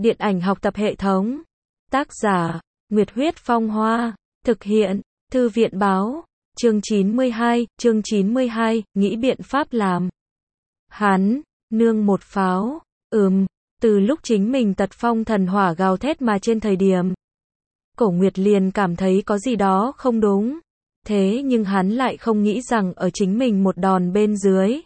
Điện ảnh học tập hệ thống. Tác giả, Nguyệt Huyết Phong Hoa. Thực hiện, Thư viện Báo. Chương 92, nghĩ biện pháp làm. Hắn, nương một pháo. Từ lúc chính mình tật phong thần hỏa gào thét mà trên thời điểm. Cổ Nguyệt liền cảm thấy có gì đó không đúng. Thế nhưng hắn lại không nghĩ rằng ở chính mình một đòn bên dưới.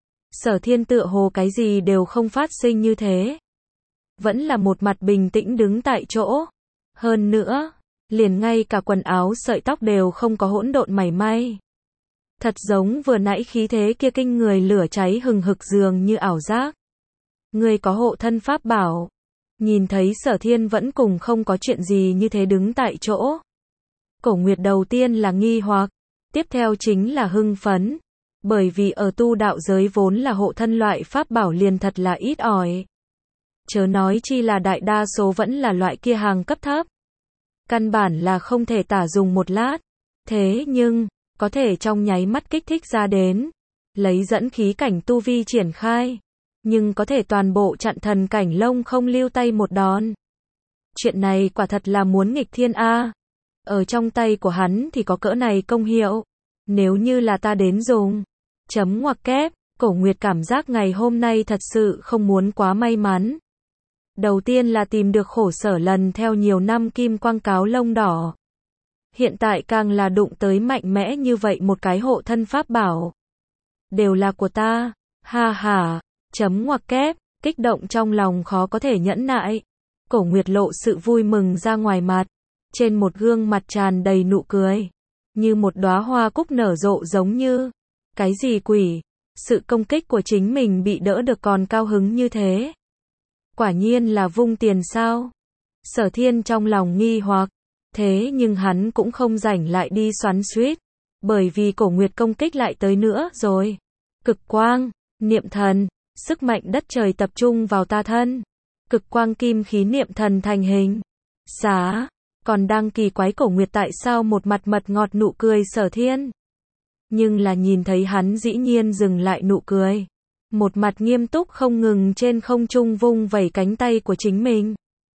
Sở Thiên tựa hồ cái gì đều không phát sinh như thế. Vẫn là một mặt bình tĩnh đứng tại chỗ. Hơn nữa, liền ngay cả quần áo sợi tóc đều không có hỗn độn mảy may. Thật giống vừa nãy khí thế kia kinh người lửa cháy hừng hực dường như ảo giác. Người có hộ thân pháp bảo. Nhìn thấy Sở Thiên vẫn cùng không có chuyện gì như thế đứng tại chỗ. Cổ Nguyệt đầu tiên là nghi hoặc, tiếp theo chính là hưng phấn. Bởi vì ở tu đạo giới vốn là hộ thân loại pháp bảo liền thật là ít ỏi. Chớ nói chi là đại đa số vẫn là loại kia hàng cấp thấp. Căn bản là không thể tả dùng một lát. Thế nhưng, có thể trong nháy mắt kích thích ra đến. Lấy dẫn khí cảnh tu vi triển khai. Nhưng có thể toàn bộ chặn thần cảnh lông không lưu tay một đòn. Chuyện này quả thật là muốn nghịch thiên a. Ở trong tay của hắn thì có cỡ này công hiệu. Nếu như là ta đến dùng. Chấm ngoặc kép, Cổ Nguyệt cảm giác ngày hôm nay thật sự không muốn quá may mắn. Đầu tiên là tìm được khổ sở lần theo nhiều năm kim quang cáo lông đỏ. Hiện tại càng là đụng tới mạnh mẽ như vậy một cái hộ thân pháp bảo. Đều là của ta, ha ha, chấm ngoặc kép, kích động trong lòng khó có thể nhẫn nại. Cổ Nguyệt lộ sự vui mừng ra ngoài mặt, trên một gương mặt tràn đầy nụ cười, như một đóa hoa cúc nở rộ giống như, cái gì quỷ, sự công kích của chính mình bị đỡ được còn cao hứng như thế. Quả nhiên là vung tiền sao? Sở Thiên trong lòng nghi hoặc, thế nhưng hắn cũng không rảnh lại đi xoắn xuýt, bởi vì Cổ Nguyệt công kích lại tới nữa rồi. Cực quang, niệm thần, sức mạnh đất trời tập trung vào ta thân. Cực quang kim khí niệm thần thành hình. Xá, còn đang kỳ quái Cổ Nguyệt tại sao một mặt mật ngọt nụ cười Sở Thiên. Nhưng là nhìn thấy hắn dĩ nhiên dừng lại nụ cười. Một mặt nghiêm túc không ngừng trên không trung vung vẩy cánh tay của chính mình.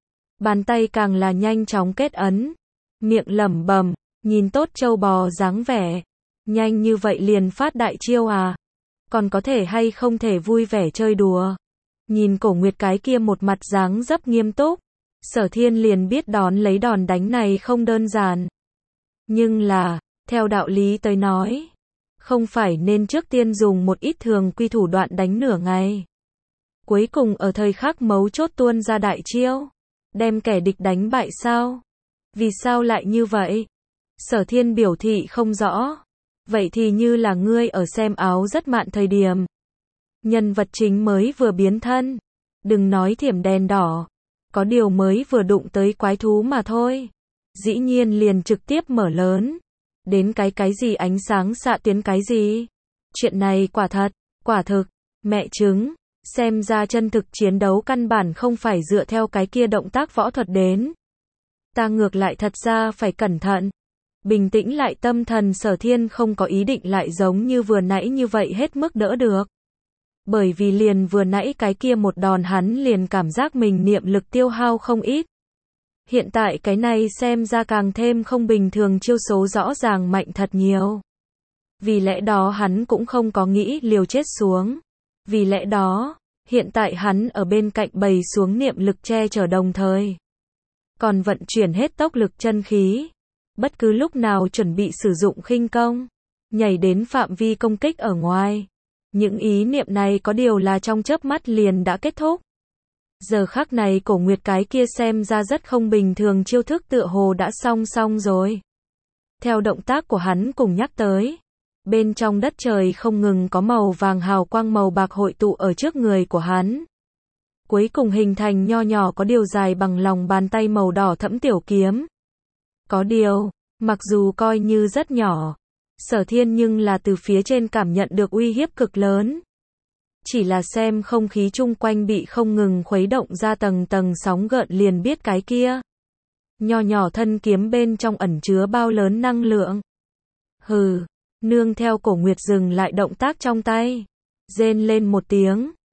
Bàn tay càng là nhanh chóng kết ấn. Miệng lẩm bẩm, nhìn tốt trâu bò dáng vẻ. Nhanh như vậy liền phát đại chiêu à? Còn có thể hay không thể vui vẻ chơi đùa? Nhìn Cổ Nguyệt cái kia một mặt dáng dấp nghiêm túc. Sở Thiên liền biết đón lấy đòn đánh này không đơn giản. Nhưng là, theo đạo lý tới nói, không phải nên trước tiên dùng một ít thường quy thủ đoạn đánh nửa ngày. Cuối cùng ở thời khắc mấu chốt tuôn ra đại chiêu. Đem kẻ địch đánh bại sao? Vì sao lại như vậy? Sở Thiên biểu thị không rõ. Vậy thì như là ngươi ở xem áo rất mạn thời điểm. Nhân vật chính mới vừa biến thân. Đừng nói thiểm đèn đỏ. Có điều mới vừa đụng tới quái thú mà thôi. Dĩ nhiên liền trực tiếp mở lớn. Đến cái gì ánh sáng xạ tuyến cái gì? Chuyện này quả thực, mẹ chứng. Xem ra chân thực chiến đấu căn bản không phải dựa theo cái kia động tác võ thuật đến. Ta ngược lại thật ra phải cẩn thận. Bình tĩnh lại tâm thần Sở Thiên không có ý định lại giống như vừa nãy như vậy hết mức đỡ được. Bởi vì liền vừa nãy cái kia một đòn hắn liền cảm giác mình niệm lực tiêu hao không ít. Hiện tại cái này xem ra càng thêm không bình thường, chiêu số rõ ràng mạnh thật nhiều. Vì lẽ đó hắn cũng không có nghĩ liều chết xuống. Vì lẽ đó, hiện tại hắn ở bên cạnh bày xuống niệm lực che chở đồng thời. Còn vận chuyển hết tốc lực chân khí. Bất cứ lúc nào chuẩn bị sử dụng khinh công. Nhảy đến phạm vi công kích ở ngoài. Những ý niệm này có điều là trong chớp mắt liền đã kết thúc. Giờ khắc này Cổ Nguyệt cái kia xem ra rất không bình thường chiêu thức tựa hồ đã xong rồi. Theo động tác của hắn cùng nhắc tới. Bên trong đất trời không ngừng có màu vàng hào quang màu bạc hội tụ ở trước người của hắn. Cuối cùng hình thành nho nhỏ có điều dài bằng lòng bàn tay màu đỏ thẫm tiểu kiếm. Có điều, mặc dù coi như rất nhỏ, Sở Thiên nhưng là từ phía trên cảm nhận được uy hiếp cực lớn. Chỉ là xem không khí chung quanh bị không ngừng khuấy động ra tầng tầng sóng gợn liền biết cái kia. Nho nhỏ thân kiếm bên trong ẩn chứa bao lớn năng lượng. Hừ, nương theo Cổ Nguyệt dừng lại động tác trong tay. Rên lên một tiếng,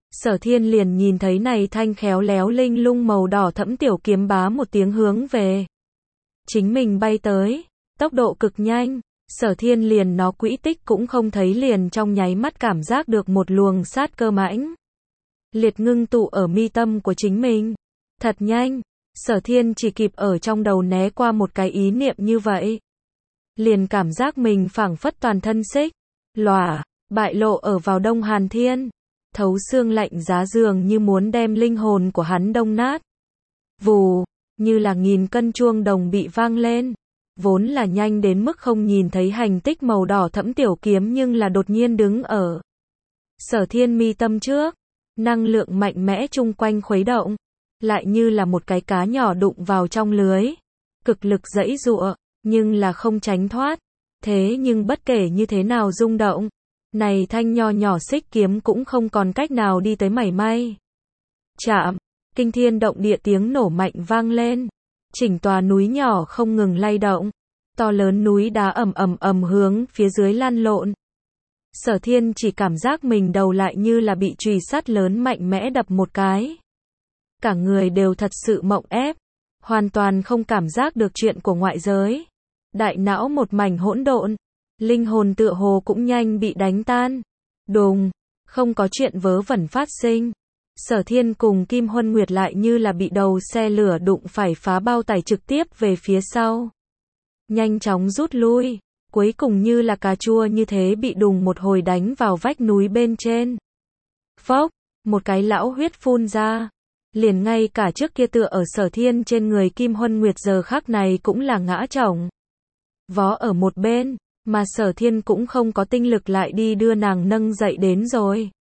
Sở Thiên liền nhìn thấy này thanh khéo léo linh lung màu đỏ thẫm tiểu kiếm bá một tiếng hướng về chính mình bay tới, tốc độ cực nhanh, Sở Thiên liền nó quỹ tích cũng không thấy liền trong nháy mắt cảm giác được một luồng sát cơ mãnh liệt ngưng tụ ở mi tâm của chính mình. Thật nhanh, Sở Thiên chỉ kịp ở trong đầu né qua một cái ý niệm như vậy. Liền cảm giác mình phảng phất toàn thân xích, lòa, bại lộ ở vào Đông Hàn Thiên. Thấu xương lạnh giá dường như muốn đem linh hồn của hắn đông nát. Vù, như là nghìn cân chuông đồng bị vang lên. Vốn là nhanh đến mức không nhìn thấy hành tích màu đỏ thẫm tiểu kiếm nhưng là đột nhiên đứng ở Sở Thiên mi tâm trước. Năng lượng mạnh mẽ chung quanh khuấy động. Lại như là một cái cá nhỏ đụng vào trong lưới. Cực lực giãy giụa, nhưng là không tránh thoát. Thế nhưng bất kể như thế nào rung động, này thanh nho nhỏ xích kiếm cũng không còn cách nào đi tới mảy may. Chạm, kinh thiên động địa tiếng nổ mạnh vang lên. Chỉnh tòa núi nhỏ không ngừng lay động. To lớn núi đá ầm hướng phía dưới lăn lộn. Sở Thiên chỉ cảm giác mình đầu lại như là bị chùy sắt lớn mạnh mẽ đập một cái. Cả người đều thật sự mộng ép. Hoàn toàn không cảm giác được chuyện của ngoại giới. Đại não một mảnh hỗn độn. Linh hồn tựa hồ cũng nhanh bị đánh tan. Đùng, không có chuyện vớ vẩn phát sinh. Sở Thiên cùng Kim Huân Nguyệt lại như là bị đầu xe lửa đụng phải phá bao tải trực tiếp về phía sau. Nhanh chóng rút lui, cuối cùng như là cà chua như thế bị đùng một hồi đánh vào vách núi bên trên. Phốc, một cái lão huyết phun ra. Liền ngay cả trước kia tựa ở Sở Thiên trên người Kim Huân Nguyệt giờ khắc này cũng là ngã chồng vó ở một bên, mà Sở Thiên cũng không có tinh lực lại đi đưa nàng nâng dậy đến rồi.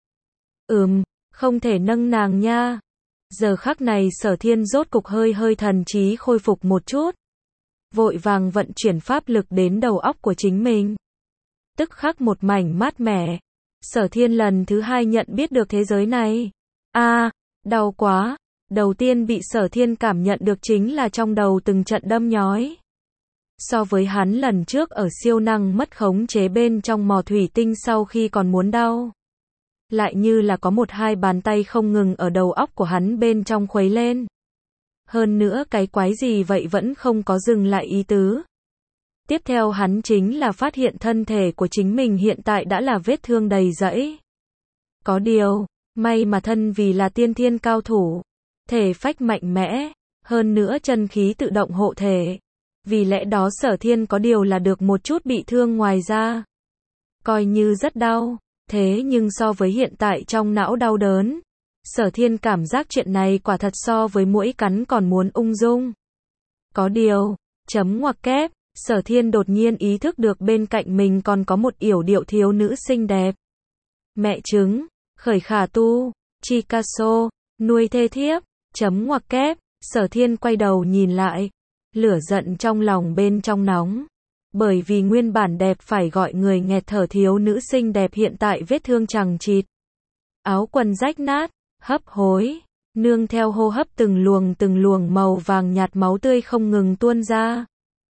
Không thể nâng nàng nha. Giờ khắc này Sở Thiên rốt cục hơi thần trí khôi phục một chút. Vội vàng vận chuyển pháp lực đến đầu óc của chính mình. Tức khắc một mảnh mát mẻ. Sở Thiên lần thứ hai nhận biết được thế giới này. Đau quá. Đầu tiên bị Sở Thiên cảm nhận được chính là trong đầu từng trận đâm nhói. So với hắn lần trước ở siêu năng mất khống chế bên trong mỏ thủy tinh sau khi còn muốn đau. Lại như là có một hai bàn tay không ngừng ở đầu óc của hắn bên trong khuấy lên. Hơn nữa cái quái gì vậy vẫn không có dừng lại ý tứ. Tiếp theo hắn chính là phát hiện thân thể của chính mình hiện tại đã là vết thương đầy rẫy. Có điều, may mà thân vì là tiên thiên cao thủ, thể phách mạnh mẽ, hơn nữa chân khí tự động hộ thể. Vì lẽ đó Sở Thiên có điều là được một chút bị thương ngoài ra. Coi như rất đau, thế nhưng so với hiện tại trong não đau đớn, Sở Thiên cảm giác chuyện này quả thật so với muỗi cắn còn muốn ung dung. Có điều, chấm ngoặc kép, Sở Thiên đột nhiên ý thức được bên cạnh mình còn có một yểu điệu thiếu nữ xinh đẹp. Mẹ trứng, khởi khả tu, Chicasso, nuôi thê thiếp, chấm ngoặc kép, Sở Thiên quay đầu nhìn lại. Lửa giận trong lòng bên trong nóng. Bởi vì nguyên bản đẹp phải gọi người nghẹt thở thiếu nữ xinh đẹp hiện tại vết thương chằng chịt. Áo quần rách nát, hấp hối, nương theo hô hấp từng luồng màu vàng nhạt máu tươi không ngừng tuôn ra.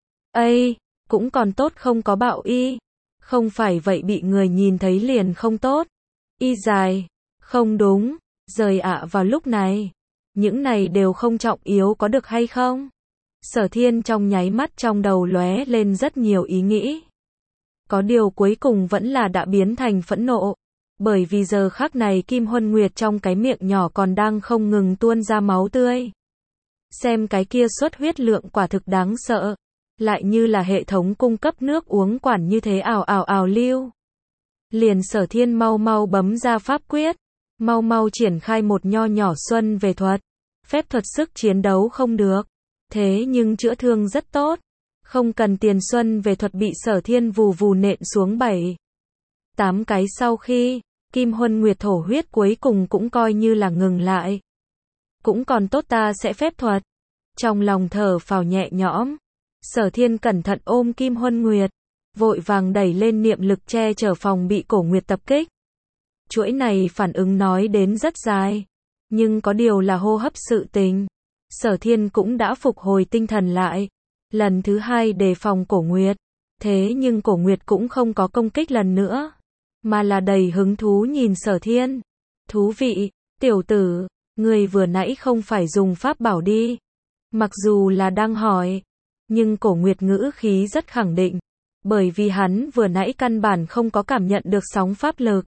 Cũng còn tốt không có bạo y. Không phải vậy bị người nhìn thấy liền không tốt. Y dài, không đúng, rời ạ vào lúc này. Những này đều không trọng yếu có được hay không? Sở Thiên trong nháy mắt trong đầu lóe lên rất nhiều ý nghĩ. Có điều cuối cùng vẫn là đã biến thành phẫn nộ. Bởi vì giờ khắc này Kim Huân Nguyệt trong cái miệng nhỏ còn đang không ngừng tuôn ra máu tươi. Xem cái kia xuất huyết lượng quả thực đáng sợ. Lại như là hệ thống cung cấp nước uống quản như thế ào lưu. Liền Sở Thiên mau bấm ra pháp quyết. Mau triển khai một nho nhỏ xuân về thuật. Phép thuật sức chiến đấu không được. Thế nhưng chữa thương rất tốt. Không cần tiền xuân về thuật bị Sở Thiên vù nện xuống 7-8 cái sau khi, Kim Huân Nguyệt thổ huyết cuối cùng cũng coi như là ngừng lại. Cũng còn tốt ta sẽ phép thuật. Trong lòng thở phào nhẹ nhõm. Sở Thiên cẩn thận ôm Kim Huân Nguyệt. Vội vàng đẩy lên niệm lực che chở phòng bị Cổ Nguyệt tập kích. Chuỗi này phản ứng nói đến rất dài. Nhưng có điều là hô hấp sự tình. Sở Thiên cũng đã phục hồi tinh thần lại. Lần thứ hai đề phòng Cổ Nguyệt. Thế nhưng Cổ Nguyệt cũng không có công kích lần nữa. Mà là đầy hứng thú nhìn Sở Thiên. Thú vị, Tiểu tử, ngươi vừa nãy không phải dùng pháp bảo đi. Mặc dù là đang hỏi, nhưng Cổ Nguyệt ngữ khí rất khẳng định, bởi vì hắn vừa nãy căn bản không có cảm nhận được sóng pháp lực.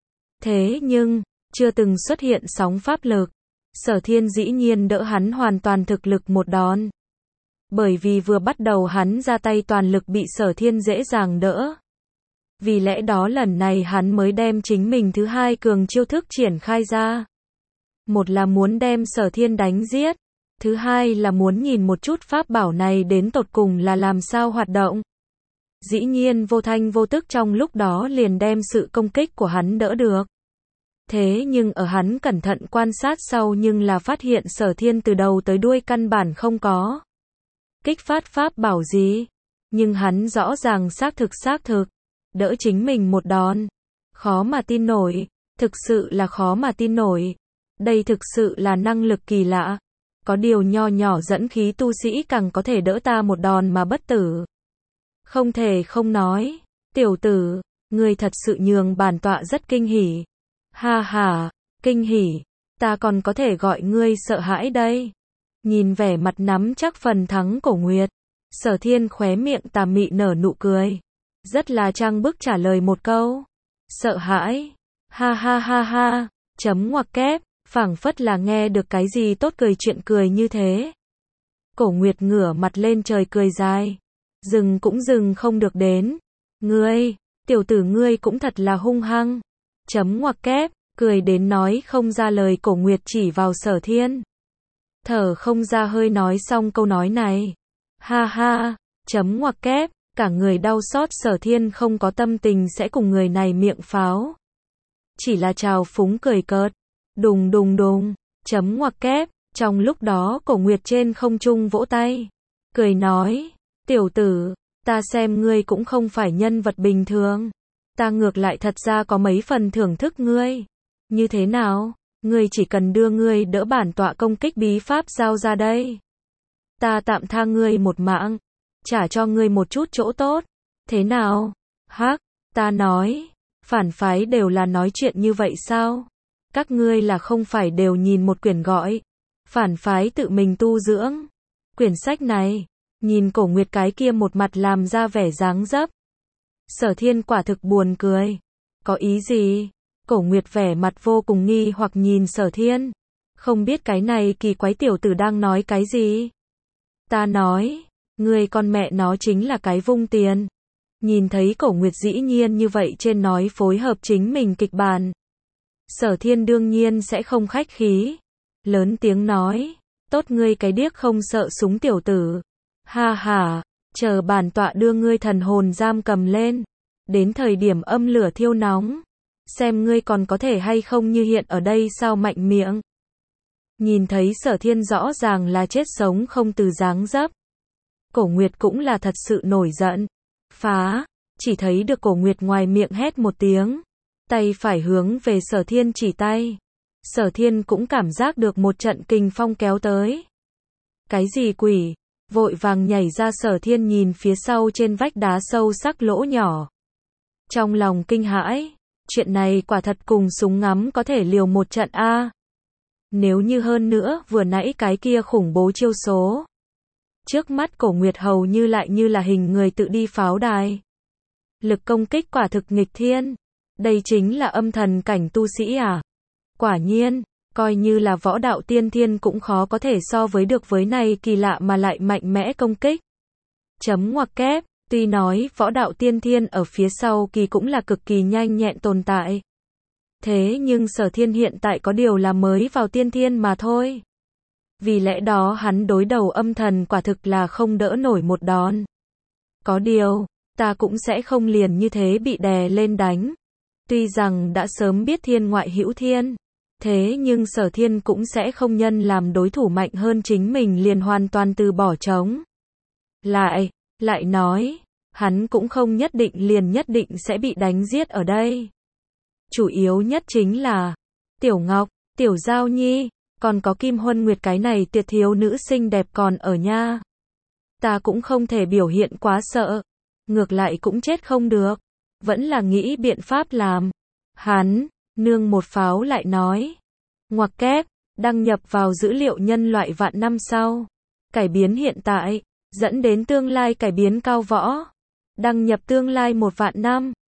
Thế nhưng, chưa từng xuất hiện sóng pháp lực, Sở Thiên dĩ nhiên đỡ hắn hoàn toàn thực lực một đòn. Bởi vì vừa bắt đầu hắn ra tay toàn lực bị Sở Thiên dễ dàng đỡ. Vì lẽ đó lần này hắn mới đem chính mình thứ hai cường chiêu thức triển khai ra. Một là muốn đem Sở Thiên đánh giết, thứ hai là muốn nhìn một chút pháp bảo này đến tột cùng là làm sao hoạt động. Dĩ nhiên vô thanh vô tức trong lúc đó liền đem sự công kích của hắn đỡ được. Thế nhưng ở hắn cẩn thận quan sát sau nhưng là phát hiện Sở Thiên từ đầu tới đuôi căn bản không có kích phát pháp bảo gì. Nhưng hắn rõ ràng xác thực, đỡ chính mình một đòn. Khó mà tin nổi, thực sự là khó mà tin nổi. Đây thực sự là năng lực kỳ lạ. Có điều nho nhỏ dẫn khí tu sĩ càng có thể đỡ ta một đòn mà bất tử. Không thể không nói, tiểu tử, ngươi thật sự nhường bản tọa rất kinh hỉ. Ha ha, kinh hỉ, ta còn có thể gọi ngươi sợ hãi đây. Nhìn vẻ mặt nắm chắc phần thắng Cổ Nguyệt, Sở Thiên khóe miệng tà mị nở nụ cười. Rất là trang bức trả lời một câu. Sợ hãi, ha ha ha ha, chấm ngoặc kép, phảng phất là nghe được cái gì tốt cười chuyện cười như thế. Cổ Nguyệt ngửa mặt lên trời cười dài. Dừng cũng dừng không được đến. Ngươi, tiểu tử ngươi cũng thật là hung hăng. Chấm ngoặc kép, cười đến nói không ra lời. Cổ Nguyệt chỉ vào Sở Thiên. Thở không ra hơi nói xong câu nói này. Ha ha, chấm ngoặc kép, cả người đau xót. Sở Thiên không có tâm tình sẽ cùng người này miệng pháo. Chỉ là trào phúng cười cợt. Đùng đùng đùng, chấm ngoặc kép, trong lúc đó Cổ Nguyệt trên không trung vỗ tay. Cười nói, tiểu tử, ta xem ngươi cũng không phải nhân vật bình thường. Ta ngược lại thật ra có mấy phần thưởng thức ngươi. Như thế nào, ngươi chỉ cần đưa ngươi đỡ bản tọa công kích bí pháp giao ra đây. Ta tạm tha ngươi một mạng, trả cho ngươi một chút chỗ tốt. Thế nào? Hắc, ta nói, phản phái đều là nói chuyện như vậy sao? Các ngươi là không phải đều nhìn một quyển gọi phản phái tự mình tu dưỡng. Quyển sách này, nhìn Cổ Nguyệt cái kia một mặt làm ra vẻ dáng dấp. Sở Thiên quả thực buồn cười. Có ý gì? Cổ Nguyệt vẻ mặt vô cùng nghi hoặc nhìn Sở Thiên. Không biết cái này kỳ quái tiểu tử đang nói cái gì? Ta nói, ngươi con mẹ nó chính là cái vung tiền. Nhìn thấy Cổ Nguyệt dĩ nhiên như vậy trên nói phối hợp chính mình kịch bản. Sở Thiên đương nhiên sẽ không khách khí. Lớn tiếng nói, tốt ngươi cái điếc không sợ súng tiểu tử. Ha ha, chờ bản tọa đưa ngươi thần hồn giam cầm lên. Đến thời điểm âm lửa thiêu nóng. Xem ngươi còn có thể hay không như hiện ở đây sao mạnh miệng. Nhìn thấy Sở Thiên rõ ràng là chết sống không từ dáng dấp. Cổ Nguyệt cũng là thật sự nổi giận. Phá, chỉ thấy được Cổ Nguyệt ngoài miệng hét một tiếng. Tay phải hướng về Sở Thiên chỉ tay. Sở Thiên cũng cảm giác được một trận kình phong kéo tới. Cái gì quỷ? Vội vàng nhảy ra. Sở Thiên nhìn phía sau trên vách đá sâu sắc lỗ nhỏ. Trong lòng kinh hãi, chuyện này quả thật cùng súng ngắm có thể liều một trận a. Nếu như hơn nữa vừa nãy cái kia khủng bố chiêu số. Trước mắt Cổ Nguyệt hầu như lại như là hình người tự đi pháo đài. Lực công kích quả thực nghịch thiên. Đây chính là âm thần cảnh tu sĩ à? Quả nhiên, coi như là võ đạo tiên thiên cũng khó có thể so với được với này kỳ lạ mà lại mạnh mẽ công kích. Chấm ngoặc kép, tuy nói võ đạo tiên thiên ở phía sau kỳ cũng là cực kỳ nhanh nhẹn tồn tại. Thế nhưng Sở Thiên hiện tại có điều là mới vào tiên thiên mà thôi. Vì lẽ đó hắn đối đầu âm thần quả thực là không đỡ nổi một đòn. Có điều, ta cũng sẽ không liền như thế bị đè lên đánh. Tuy rằng đã sớm biết thiên ngoại hữu thiên, thế nhưng Sở Thiên cũng sẽ không nhân làm đối thủ mạnh hơn chính mình liền hoàn toàn từ bỏ chống. Lại nói, hắn cũng không nhất định sẽ bị đánh giết ở đây. Chủ yếu nhất chính là, Tiểu Ngọc, Tiểu Giao Nhi, còn có Kim Huân Nguyệt cái này tuyệt thiếu nữ xinh đẹp còn ở nha. Ta cũng không thể biểu hiện quá sợ, ngược lại cũng chết không được. Vẫn là nghĩ biện pháp làm. Hắn, nương một pháo lại nói. Ngoặc kép, đăng nhập vào dữ liệu nhân loại vạn năm sau. Cải biến hiện tại, dẫn đến tương lai cải biến cao võ. Đăng nhập tương lai 1 vạn năm.